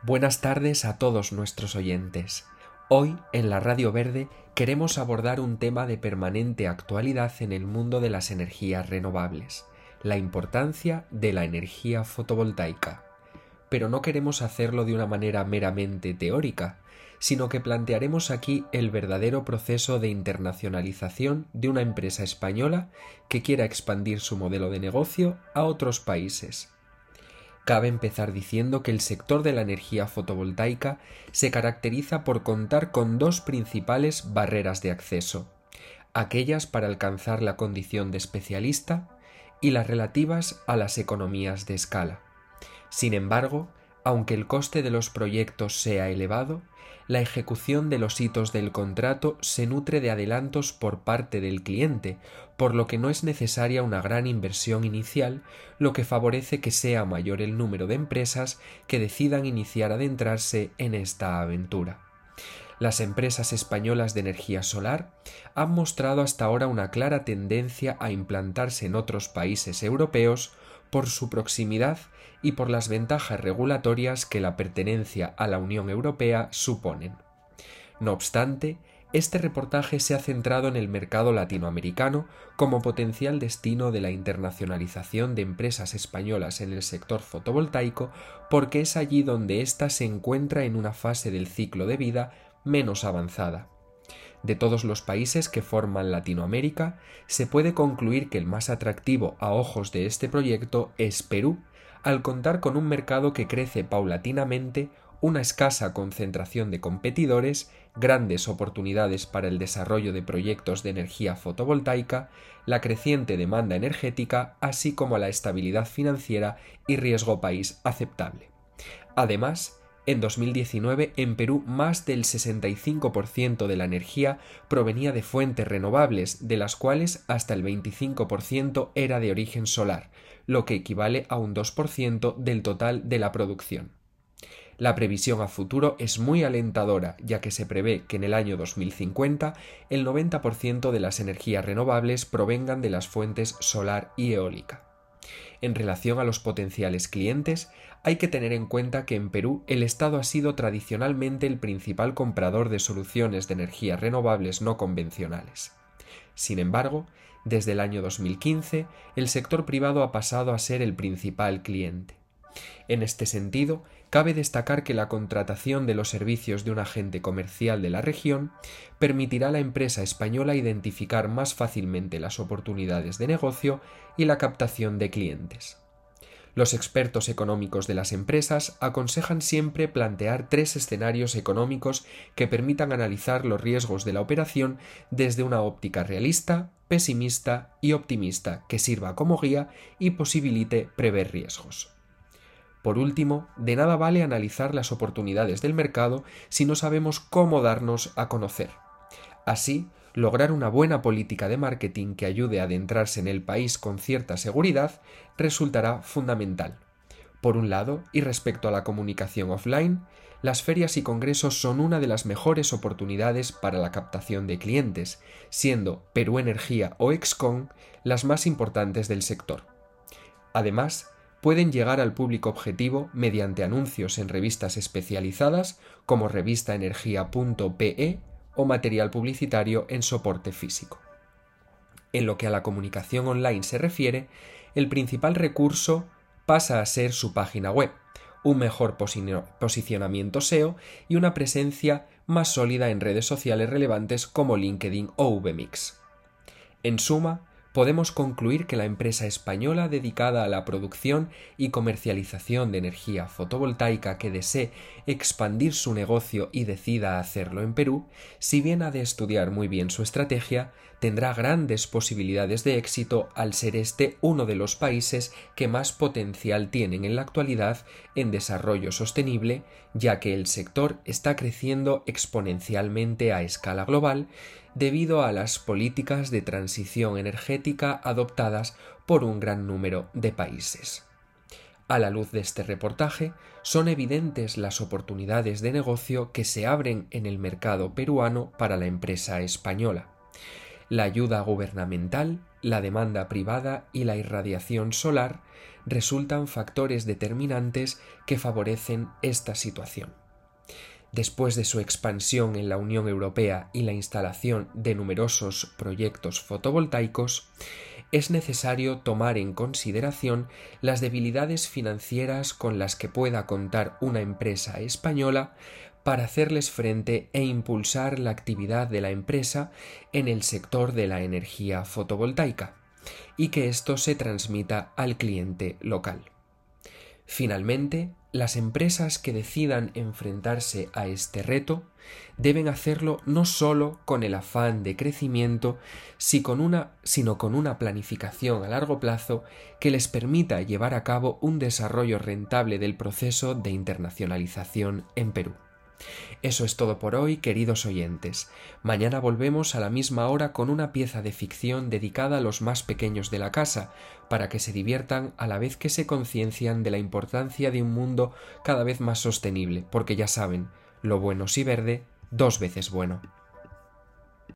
Buenas tardes a todos nuestros oyentes. Hoy, en la Radio Verde, queremos abordar un tema de permanente actualidad en el mundo de las energías renovables, la importancia de la energía fotovoltaica. Pero no queremos hacerlo de una manera meramente teórica, sino que plantearemos aquí el verdadero proceso de internacionalización de una empresa española que quiera expandir su modelo de negocio a otros países. Cabe empezar diciendo que el sector de la energía fotovoltaica se caracteriza por contar con dos principales barreras de acceso, aquellas para alcanzar la condición de especialista y las relativas a las economías de escala. Sin embargo, aunque el coste de los proyectos sea elevado, la ejecución de los hitos del contrato se nutre de adelantos por parte del cliente, por lo que no es necesaria una gran inversión inicial, lo que favorece que sea mayor el número de empresas que decidan iniciar a adentrarse en esta aventura. Las empresas españolas de energía solar han mostrado hasta ahora una clara tendencia a implantarse en otros países europeos por su proximidad y por las ventajas regulatorias que la pertenencia a la Unión Europea suponen. No obstante, este reportaje se ha centrado en el mercado latinoamericano como potencial destino de la internacionalización de empresas españolas en el sector fotovoltaico, porque es allí donde ésta se encuentra en una fase del ciclo de vida menos avanzada. De todos los países que forman Latinoamérica, se puede concluir que el más atractivo a ojos de este proyecto es Perú, al contar con un mercado que crece paulatinamente, una escasa concentración de competidores, grandes oportunidades para el desarrollo de proyectos de energía fotovoltaica, la creciente demanda energética, así como la estabilidad financiera y riesgo país aceptable. Además, en 2019, en Perú, más del 65% de la energía provenía de fuentes renovables, de las cuales hasta el 25% era de origen solar, lo que equivale a un 2% del total de la producción. La previsión a futuro es muy alentadora, ya que se prevé que en el año 2050 el 90% de las energías renovables provengan de las fuentes solar y eólica. En relación a los potenciales clientes, hay que tener en cuenta que en Perú el Estado ha sido tradicionalmente el principal comprador de soluciones de energías renovables no convencionales. Sin embargo, desde el año 2015, el sector privado ha pasado a ser el principal cliente. En este sentido, cabe destacar que la contratación de los servicios de un agente comercial de la región permitirá a la empresa española identificar más fácilmente las oportunidades de negocio y la captación de clientes. Los expertos económicos de las empresas aconsejan siempre plantear tres escenarios económicos que permitan analizar los riesgos de la operación desde una óptica realista, pesimista y optimista que sirva como guía y posibilite prever riesgos. Por último, de nada vale analizar las oportunidades del mercado si no sabemos cómo darnos a conocer. Así, lograr una buena política de marketing que ayude a adentrarse en el país con cierta seguridad resultará fundamental. Por un lado, y respecto a la comunicación offline, las ferias y congresos son una de las mejores oportunidades para la captación de clientes, siendo Perú Energía o Excon las más importantes del sector. Además, pueden llegar al público objetivo mediante anuncios en revistas especializadas como revistaenergia.pe o material publicitario en soporte físico. En lo que a la comunicación online se refiere, el principal recurso pasa a ser su página web, un mejor posicionamiento SEO y una presencia más sólida en redes sociales relevantes como LinkedIn o VMix. En suma, podemos concluir que la empresa española dedicada a la producción y comercialización de energía fotovoltaica que desee expandir su negocio y decida hacerlo en Perú, si bien ha de estudiar muy bien su estrategia, tendrá grandes posibilidades de éxito al ser este uno de los países que más potencial tienen en la actualidad en desarrollo sostenible, ya que el sector está creciendo exponencialmente a escala global debido a las políticas de transición energética adoptadas por un gran número de países. A la luz de este reportaje, son evidentes las oportunidades de negocio que se abren en el mercado peruano para la empresa española. La ayuda gubernamental, la demanda privada y la irradiación solar resultan factores determinantes que favorecen esta situación. Después de su expansión en la Unión Europea y la instalación de numerosos proyectos fotovoltaicos, es necesario tomar en consideración las debilidades financieras con las que pueda contar una empresa española para hacerles frente e impulsar la actividad de la empresa en el sector de la energía fotovoltaica, y que esto se transmita al cliente local. Finalmente, las empresas que decidan enfrentarse a este reto deben hacerlo no solo con el afán de crecimiento, sino con una planificación a largo plazo que les permita llevar a cabo un desarrollo rentable del proceso de internacionalización en Perú. Eso es todo por hoy, queridos oyentes. Mañana volvemos a la misma hora con una pieza de ficción dedicada a los más pequeños de la casa, para que se diviertan a la vez que se conciencian de la importancia de un mundo cada vez más sostenible, porque ya saben, lo bueno si verde, 2 veces bueno.